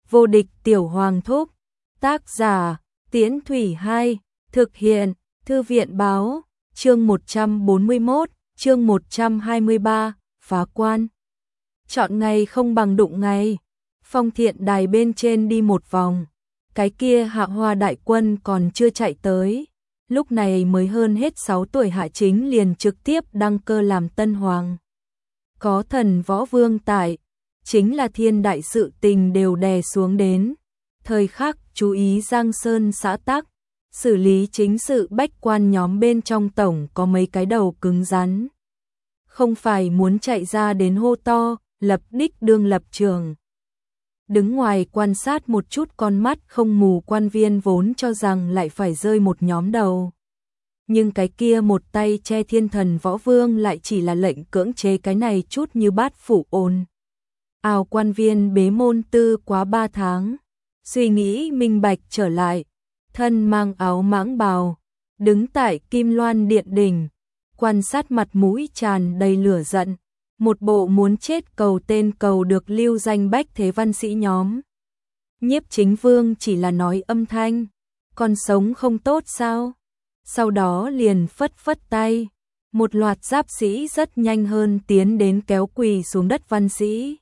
Vô địch tiểu hoàng thúc. Tác giả, Tiễn Thủy 2, thực hiện, Thư viện báo, chương 141, chương 123, phá quan. Chọn ngày không bằng đụng ngày. Phong Thiện Đài bên trên đi một vòng, cái kia Hạ Hoa đại quân còn chưa chạy tới. Lúc này mới hơn hết 6 tuổi Hạ Chính liền trực tiếp đăng cơ làm tân hoàng. Có thần võ vương tại, chính là thiên đại sự tình đều đè xuống đến. Thời khắc chú ý Giang Sơn xã tắc, xử lý chính sự bách quan nhóm bên trong tổng có mấy cái đầu cứng rắn. Không phải muốn chạy ra đến hô to, lập đích đương lập trường. Đứng ngoài quan sát một chút, con mắt không mù quan viên vốn cho rằng lại phải rơi một nhóm đầu. Nhưng cái kia một tay che thiên thần võ vương lại chỉ là lệnh cưỡng chế cái này chút như bát phủ ồn. Ào quan viên bế môn tư quá 3 tháng, suy nghĩ minh bạch trở lại, thân mang áo mãng bào, đứng tại Kim Loan điện đỉnh, quan sát mặt mũi tràn đầy lửa giận, một bộ muốn chết cầu tên cầu được lưu danh bách thế văn sĩ nhóm. Nhiếp Chính Vương chỉ là nói âm thanh, còn sống không tốt sao? Sau đó liền phất phất tay, một loạt giáp sĩ rất nhanh hơn tiến đến kéo quỳ xuống đất văn sĩ.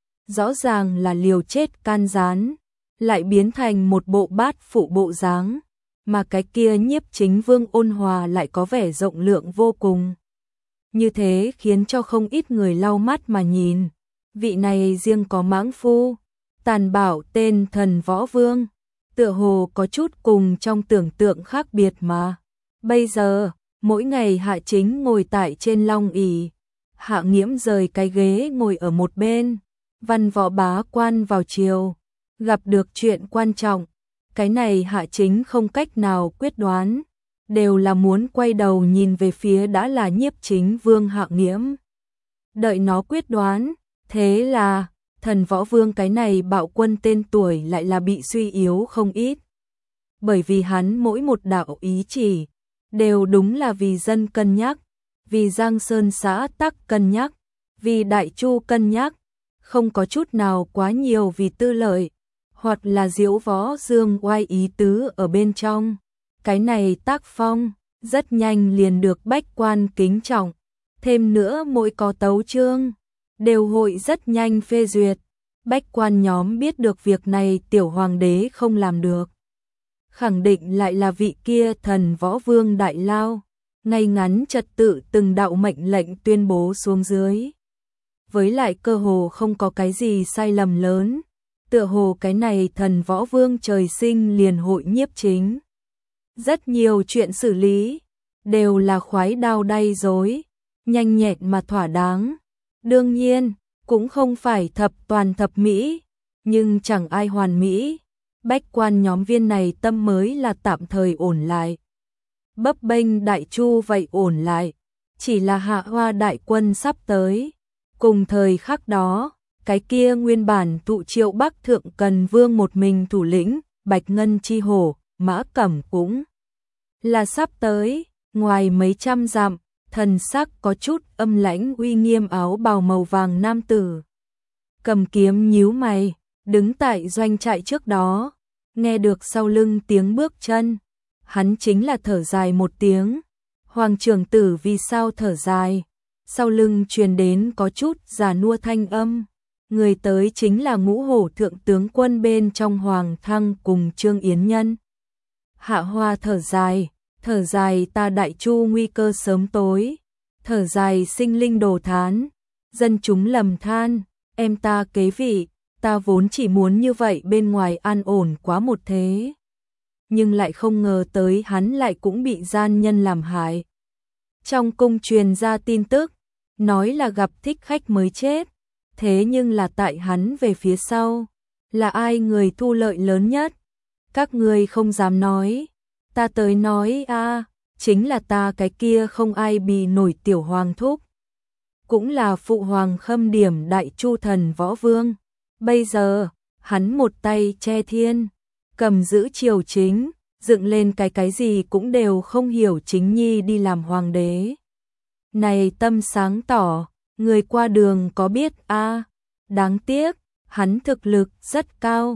Rõ ràng là liều chết can gián, lại biến thành một bộ bát phụ bộ dáng, mà cái kia Nhiếp Chính Vương ôn hòa lại có vẻ rộng lượng vô cùng. Như thế khiến cho không ít người lau mắt mà nhìn, vị này riêng có mãng phu, tàn bạo tên thần võ vương, tựa hồ có chút cùng trong tưởng tượng khác biệt mà. Bây giờ, mỗi ngày Hạ Chính ngồi tại trên long ỷ, Hạ Nghiễm rời cái ghế ngồi ở một bên, văn võ bá quan vào chiều, gặp được chuyện quan trọng, cái này Hạ Chính không cách nào quyết đoán, đều là muốn quay đầu nhìn về phía đã là Nhiếp Chính Vương Hạ Nghiễm. Đợi nó quyết đoán, thế là thần võ vương cái này bạo quân tên tuổi lại là bị suy yếu không ít. Bởi vì hắn mỗi một đạo ý chỉ, đều đúng là vì dân cân nhắc, vì Giang Sơn xã tắc cân nhắc, vì Đại Chu cân nhắc, không có chút nào quá nhiều vì tư lợi, hoặc là diễu võ dương oai ý tứ ở bên trong. Cái này tác phong, rất nhanh liền được bách quan kính trọng, thêm nữa mỗi có tấu chương, đều hội rất nhanh phê duyệt. Bách quan nhóm biết được việc này tiểu hoàng đế không làm được, khẳng định lại là vị kia thần võ vương đại lao, ngay ngắn trật tự từng đạo mệnh lệnh tuyên bố xuống dưới. Với lại cơ hồ không có cái gì sai lầm lớn, tựa hồ cái này thần võ vương trời sinh liền hội nhiếp chính. Rất nhiều chuyện xử lý, đều là khoái đao đay dối, nhanh nhẹn mà thỏa đáng. Đương nhiên, cũng không phải thập toàn thập mỹ, nhưng chẳng ai hoàn mỹ. Bách quan nhóm viên này tâm mới là tạm thời ổn lại. Bấp bênh Đại Chu vậy ổn lại, chỉ là Hạ Hoa đại quân sắp tới. Cùng thời khắc đó, cái kia nguyên bản thụ Triệu Bắc Thượng Cần Vương một mình thủ lĩnh, Bạch Ngân Chi Hổ, Mã Cẩm cũng là sắp tới. Ngoài mấy trăm dặm, thần sắc có chút âm lãnh uy nghiêm áo bào màu vàng nam tử, cầm kiếm nhíu mày, đứng tại doanh trại trước đó, nghe được sau lưng tiếng bước chân, hắn chính là thở dài một tiếng. Hoàng trưởng tử vì sao thở dài? Sau lưng truyền đến có chút già nua thanh âm, người tới chính là Ngũ Hổ thượng tướng quân bên trong Hoàng Thăng cùng Trương Yến Nhân. Hạ Hoa thở dài ta Đại Chu nguy cơ sớm tối, thở dài sinh linh đồ thán, dân chúng lầm than, em ta kế vị, ta vốn chỉ muốn như vậy bên ngoài an ổn quá một thế. Nhưng lại không ngờ tới hắn lại cũng bị gian nhân làm hại. Trong cung truyền ra tin tức, nói là gặp thích khách mới chết, thế nhưng là tại hắn về phía sau, là ai người thu lợi lớn nhất? Các người không dám nói, ta tới nói a, chính là ta cái kia không ai bì nổi tiểu hoàng thúc. Cũng là phụ hoàng khâm điểm Đại Chu thần võ vương. Bây giờ, hắn một tay che thiên, cầm giữ triều chính, dựng lên cái gì cũng đều không hiểu chính nhi đi làm hoàng đế. Này tâm sáng tỏ, người qua đường có biết a, đáng tiếc, hắn thực lực rất cao,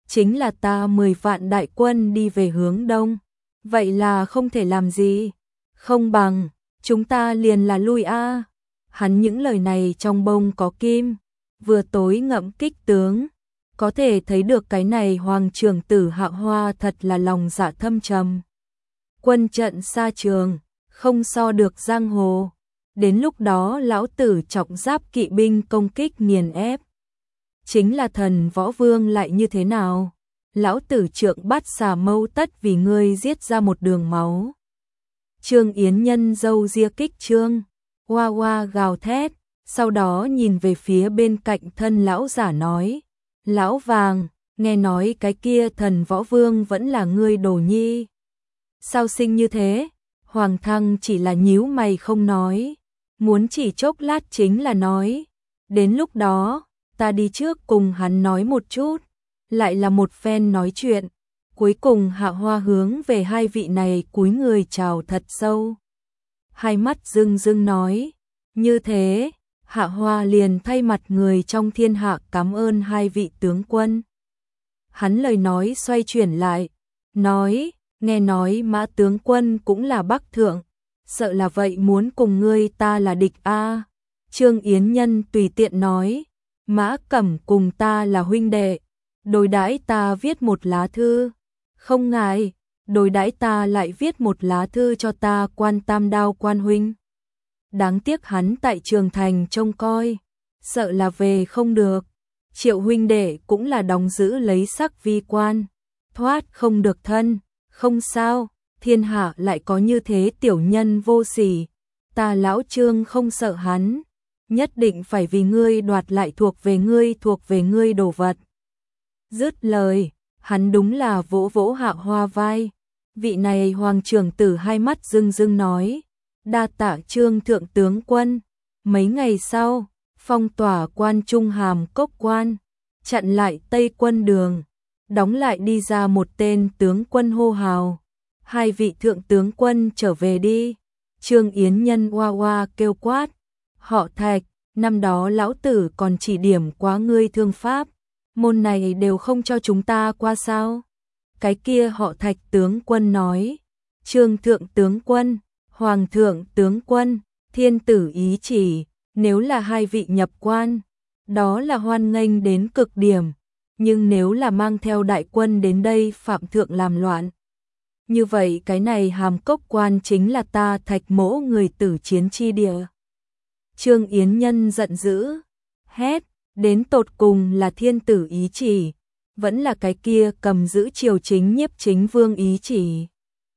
chính là ta 10 vạn đại quân đi về hướng đông. Vậy là không thể làm gì, không bằng, chúng ta liền là lui a. Hắn những lời này trong bông có kim, vừa tối ngậm kích tướng. Có thể thấy được cái này hoàng trưởng tử Hạ Hoa thật là lòng dạ thâm trầm. Quân trận xa trường, không so được giang hồ. Đến lúc đó lão tử trọng giáp kỵ binh công kích nghiền ép. Chính là thần võ vương lại như thế nào? Lão tử trượng bắt xà mâu tất vì ngươi giết ra một đường máu. Trương Yến Nhân râu ria kích trương, hoa hoa gào thét, sau đó nhìn về phía bên cạnh thân lão giả nói. Lão vàng, nghe nói cái kia thần võ vương vẫn là ngươi đồ nhi. Sao sinh như thế? Hoàng thăng chỉ là nhíu mày không nói. Muốn chỉ chốc lát chính là nói. Đến lúc đó, ta đi trước cùng hắn nói một chút. Lại là một phen nói chuyện. Cuối cùng Hạ Hoa hướng về hai vị này cúi người chào thật sâu. Hai mắt rưng rưng nói. Như thế, Hạ Hoa liền thay mặt người trong thiên hạ cảm ơn hai vị tướng quân. Hắn lời nói xoay chuyển lại. Nói, nghe nói Mã tướng quân cũng là Bắc thượng. Sợ là vậy muốn cùng ngươi ta là địch a. Trương Yến Nhân tùy tiện nói. Mã Cẩm cùng ta là huynh đệ. Đối đãi ta viết một lá thư. Không ngại, đối đãi ta lại viết một lá thư cho ta quan Tam Đao quan huynh. Đáng tiếc hắn tại Trường Thành trông coi, sợ là về không được. Triệu huynh đệ cũng là đóng giữ lấy sắc vi quan, thoát không được thân, không sao, thiên hạ lại có như thế tiểu nhân vô sỉ, ta lão Trương không sợ hắn, nhất định phải vì ngươi đoạt lại thuộc về ngươi đồ vật. Dứt lời, hắn đúng là vỗ vỗ Hạ Hoa vai. Vị này hoàng trưởng tử hai mắt rưng rưng nói. Đa tạ Trương thượng tướng quân. Mấy ngày sau, phong tỏa quan Trung Hàm Cốc quan, chặn lại Tây quân đường, đóng lại đi ra một tên tướng quân hô hào. Hai vị thượng tướng quân trở về đi. Trương Yến Nhân hoa hoa kêu quát. Họ Thạch, năm đó lão tử còn chỉ điểm quá ngươi thương pháp. Môn này đều không cho chúng ta qua sao? Cái kia họ Thạch tướng quân nói. Trương thượng tướng quân, hoàng thượng tướng quân, thiên tử ý chỉ, nếu là hai vị nhập quan, đó là hoan nghênh đến cực điểm. Nhưng nếu là mang theo đại quân đến đây phạm thượng làm loạn, như vậy cái này Hàm Cốc quan chính là ta Thạch mỗ người tử chiến chi địa. Trương Yến Nhân giận dữ, hét. Đến tột cùng là thiên tử ý chỉ, vẫn là cái kia cầm giữ triều chính nhiếp chính vương ý chỉ.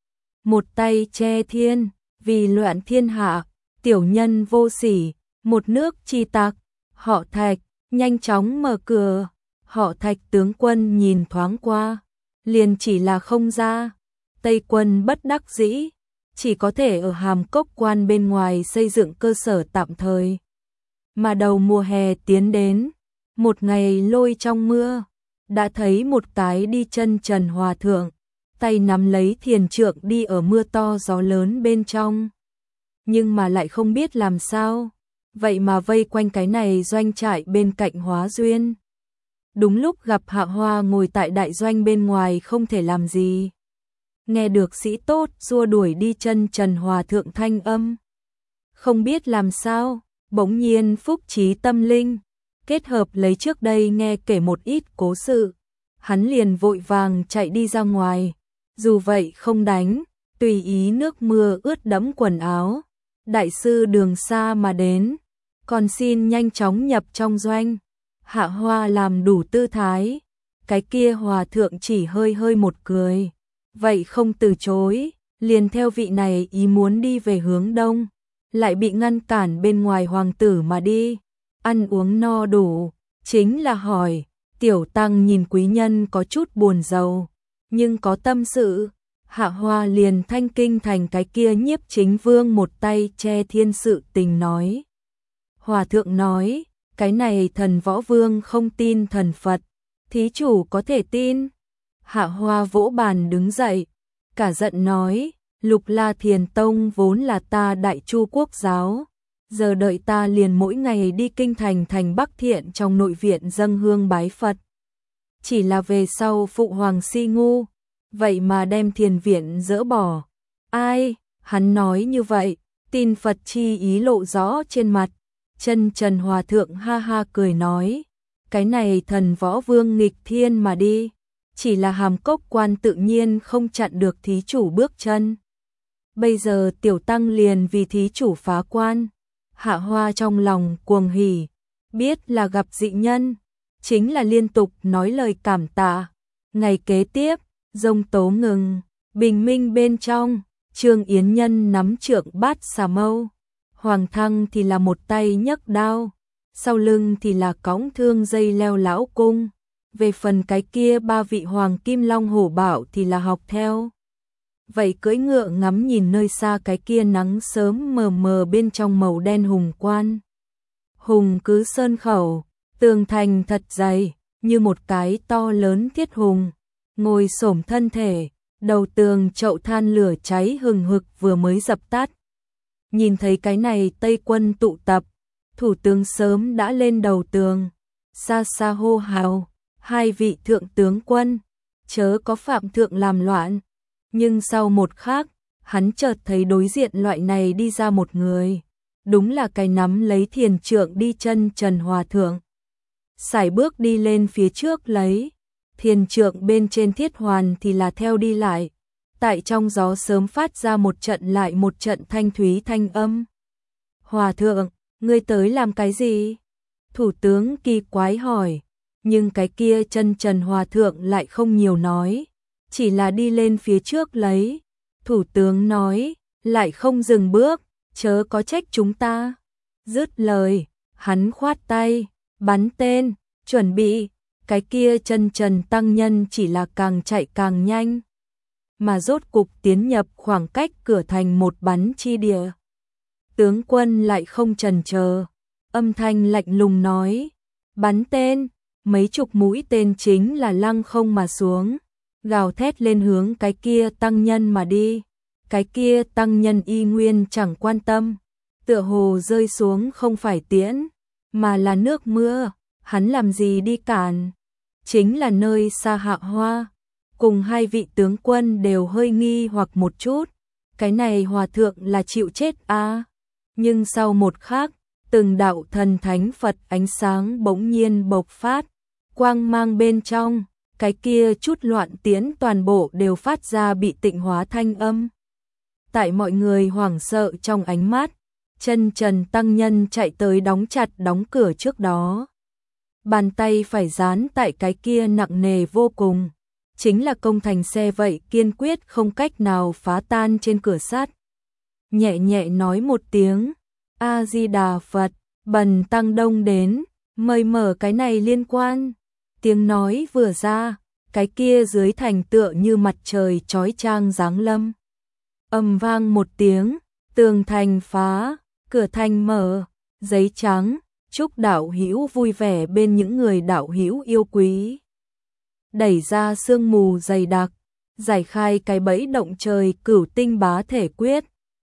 Một tay che thiên, vì loạn thiên hạ, tiểu nhân vô sỉ, một nước chi tặc. Họ Thạch, nhanh chóng mở cửa. Họ Thạch tướng quân nhìn thoáng qua, liền chỉ là không ra. Tây quân bất đắc dĩ, chỉ có thể ở Hàm Cốc quan bên ngoài xây dựng cơ sở tạm thời. Mà đầu mùa hè tiến đến, một ngày lôi trong mưa, đã thấy một cái đi chân trần hòa thượng, tay nắm lấy thiền trượng đi ở mưa to gió lớn bên trong. Nhưng mà lại không biết làm sao, vậy mà vây quanh cái này doanh trại bên cạnh Hóa Duyên. Đúng lúc gặp Hạ Hoa ngồi tại đại doanh bên ngoài không thể làm gì. Nghe được sĩ tốt xua đuổi đi chân trần hòa thượng thanh âm. Không biết làm sao, bỗng nhiên phúc trí tâm linh, kết hợp lấy trước đây nghe kể một ít cố sự, hắn liền vội vàng chạy đi ra ngoài, dù vậy không đánh, tùy ý nước mưa ướt đẫm quần áo. Đại sư đường xa mà đến, còn xin nhanh chóng nhập trong doanh. Hạ Hoa làm đủ tư thái, cái kia hòa thượng chỉ hơi hơi một cười, vậy không từ chối, liền theo vị này ý muốn đi về hướng đông, lại bị ngăn cản bên ngoài hoàng tử mà đi. Ăn uống no đủ, chính là hỏi, tiểu tăng nhìn quý nhân có chút buồn rầu, nhưng có tâm sự. Hạ Hoa liền thanh kinh thành cái kia nhiếp chính vương một tay che thiên sự tình nói. Hòa thượng nói, cái này thần võ vương không tin thần Phật, thí chủ có thể tin. Hạ Hoa vỗ bàn đứng dậy, cả giận nói, Lục La Thiền Tông vốn là ta Đại Chu quốc giáo, giờ đợi ta liền mỗi ngày đi kinh thành thành Bắc Thiện trong nội viện dâng hương bái Phật. chỉ là về sau phụ hoàng si ngu, vậy mà đem thiền viện dỡ bỏ. Ai, hắn nói như vậy, tin Phật chi ý lộ rõ trên mặt. Chân Trần Hòa Thượng ha ha cười nói, cái này thần võ vương nghịch thiên mà đi, chỉ là Hàm Cốc quan tự nhiên không chặn được thí chủ bước chân. Bây giờ tiểu tăng liền vì thí chủ phá quan. Hạ Hoa trong lòng cuồng hỉ, biết là gặp dị nhân, chính là liên tục nói lời cảm tạ. Ngày kế tiếp, giông tố ngừng, bình minh bên trong, Trương Yến Nhân nắm trượng bát xà mâu, Hoàng Thăng thì là một tay nhấc đao, sau lưng thì là cõng thương dây leo lão cung. Về phần cái kia ba vị hoàng kim long hổ bảo thì là học theo. Vậy cưỡi ngựa ngắm nhìn nơi xa cái kia nắng sớm mờ mờ bên trong màu đen hùng quan. Hùng cứ sơn khẩu, tường thành thật dày, như một cái to lớn thiết hùng, ngồi xổm thân thể, đầu tường chậu than lửa cháy hừng hực vừa mới dập tắt. Nhìn thấy cái này Tây quân tụ tập, thủ tướng sớm đã lên đầu tường, xa xa hô hào, hai vị thượng tướng quân, chớ có phạm thượng làm loạn. Nhưng sau một khắc, hắn chợt thấy đối diện loại này đi ra một người, đúng là cái nắm lấy thiền trượng đi chân Trần Hòa Thượng. Sải bước đi lên phía trước lấy, thiền trượng bên trên thiết hoàn thì là theo đi lại, tại trong gió sớm phát ra một trận lại một trận thanh thúy thanh âm. Hòa Thượng, ngươi tới làm cái gì? Thủ tướng kỳ quái hỏi, nhưng cái kia chân Trần Hòa Thượng lại không nhiều nói, chỉ là đi lên phía trước lấy. Thủ tướng nói, lại không dừng bước, chớ có trách chúng ta. Dứt lời, hắn khoát tay, bắn tên, chuẩn bị. Cái kia chân Trần tăng nhân chỉ là càng chạy càng nhanh, mà rốt cục tiến nhập khoảng cách cửa thành một bắn chi địa. Tướng quân lại không chần chờ, âm thanh lạnh lùng nói, bắn tên. Mấy chục mũi tên chính là lăng không mà xuống, gào thét lên hướng cái kia tăng nhân mà đi. Cái kia tăng nhân y nguyên chẳng quan tâm, tựa hồ rơi xuống không phải tiễn, mà là nước mưa, hắn làm gì đi cản. Chính là nơi xa Hạ Hoa, cùng hai vị tướng quân đều hơi nghi hoặc một chút, cái này hòa thượng là chịu chết à. Nhưng sau một khắc, từng đạo thần thánh Phật ánh sáng bỗng nhiên bộc phát, quang mang bên trong, cái kia chút loạn tiễn toàn bộ đều phát ra bị tịnh hóa thanh âm. Tại mọi người hoảng sợ trong ánh mắt, chân Trần tăng nhân chạy tới đóng chặt đóng cửa trước đó. Bàn tay phải dán tại cái kia nặng nề vô cùng, chính là công thành xe vậy kiên quyết không cách nào phá tan trên cửa sắt. Nhẹ nhẹ nói một tiếng, A-di-đà Phật, bần tăng đông đến, mời mở cái này liên quan. Tiếng nói vừa ra, cái kia dưới thành tựa như mặt trời chói chang giáng lâm. Ầm vang một tiếng, tường thành phá, cửa thành mở, giấy trắng, chúc đạo hữu vui vẻ bên những người đạo hữu yêu quý. Đẩy ra sương mù dày đặc, giải khai cái bẫy động trời cửu tinh bá thể quyết.